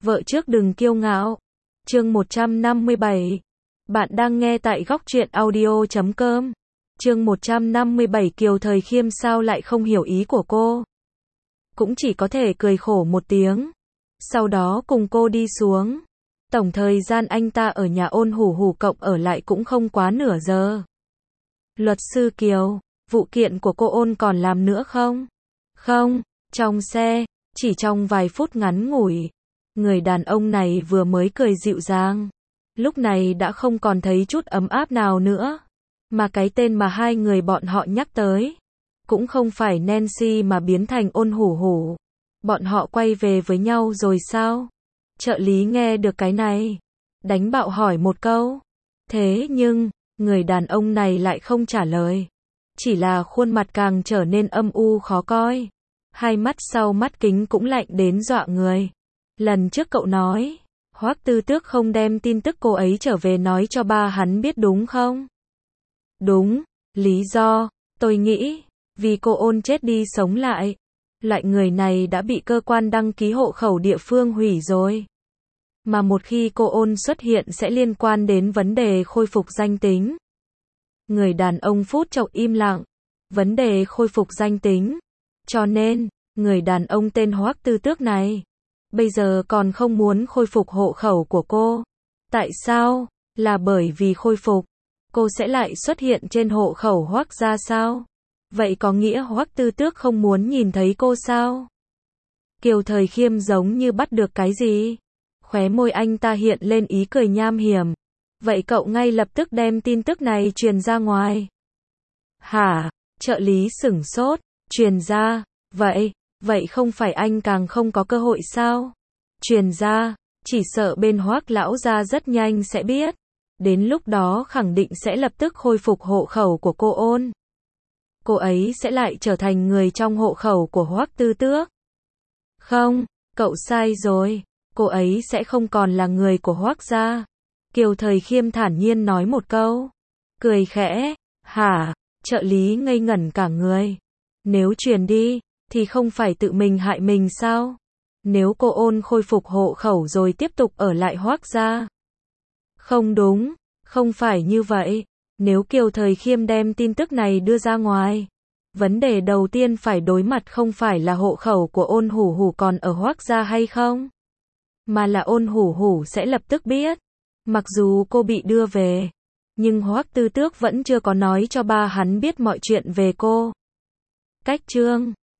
Vợ trước đừng kiêu ngạo. Chương 157. Bạn đang nghe tại góc truyện audio.com. Chương 157 Kiều Thời Khiêm sao lại không hiểu ý của cô. Cũng chỉ có thể cười khổ một tiếng. Sau đó cùng cô đi xuống. Tổng thời gian anh ta ở nhà Ôn Hủ Hủ cộng ở lại cũng không quá nửa giờ. Luật sư Kiều, vụ kiện của cô Ôn còn làm nữa không? Không, trong xe, chỉ trong vài phút ngắn ngủi. Người đàn ông này vừa mới cười dịu dàng. Lúc này đã không còn thấy chút ấm áp nào nữa. Mà cái tên mà hai người bọn họ nhắc tới cũng không phải Nancy mà biến thành Ôn Hủ Hủ. Bọn họ quay về với nhau rồi sao? Trợ lý nghe được cái này, đánh bạo hỏi một câu. Thế nhưng, người đàn ông này lại không trả lời. Chỉ là khuôn mặt càng trở nên âm u khó coi. Hai mắt sau mắt kính cũng lạnh đến dọa người. Lần trước cậu nói, Hoắc Tư Tước không đem tin tức cô ấy trở về nói cho ba hắn biết đúng không? Đúng, lý do, tôi nghĩ, vì cô Ôn chết đi sống lại. Loại người này đã bị cơ quan đăng ký hộ khẩu địa phương hủy rồi. Mà một khi cô Ôn xuất hiện sẽ liên quan đến vấn đề khôi phục danh tính. Người đàn ông phút chốc im lặng. Vấn đề khôi phục danh tính. Cho nên, người đàn ông tên Hoắc Tư Tước này bây giờ còn không muốn khôi phục hộ khẩu của cô. Tại sao? Là bởi vì khôi phục, cô sẽ lại xuất hiện trên hộ khẩu Hoắc gia sao? Vậy có nghĩa Hoắc Tư Tước không muốn nhìn thấy cô sao? Kiều Thời Khiêm giống như bắt được cái gì. Khóe môi anh ta hiện lên ý cười nham hiểm. Vậy cậu ngay lập tức đem tin tức này truyền ra ngoài. Hả? Trợ lý sửng sốt. Truyền ra? Vậy không phải anh càng không có cơ hội sao? Truyền ra, chỉ sợ bên Hoắc lão gia rất nhanh sẽ biết. Đến lúc đó khẳng định sẽ lập tức khôi phục hộ khẩu của cô Ôn. Cô ấy sẽ lại trở thành người trong hộ khẩu của Hoắc Tư Tước. Không, cậu sai rồi. Cô ấy sẽ không còn là người của Hoắc gia. Kiều Thời Khiêm thản nhiên nói một câu. Cười khẽ. Hả? Trợ lý ngây ngẩn cả người. Nếu truyền đi, thì không phải tự mình hại mình sao? Nếu cô Ôn khôi phục hộ khẩu rồi tiếp tục ở lại Hoắc gia. Không đúng, không phải như vậy. Nếu Kiều Thời Khiêm đem tin tức này đưa ra ngoài, vấn đề đầu tiên phải đối mặt không phải là hộ khẩu của Ôn Hủ Hủ còn ở Hoắc gia hay không, mà là Ôn Hủ Hủ sẽ lập tức biết. Mặc dù cô bị đưa về, nhưng Hoắc Tư Tước vẫn chưa có nói cho ba hắn biết mọi chuyện về cô. Cách chương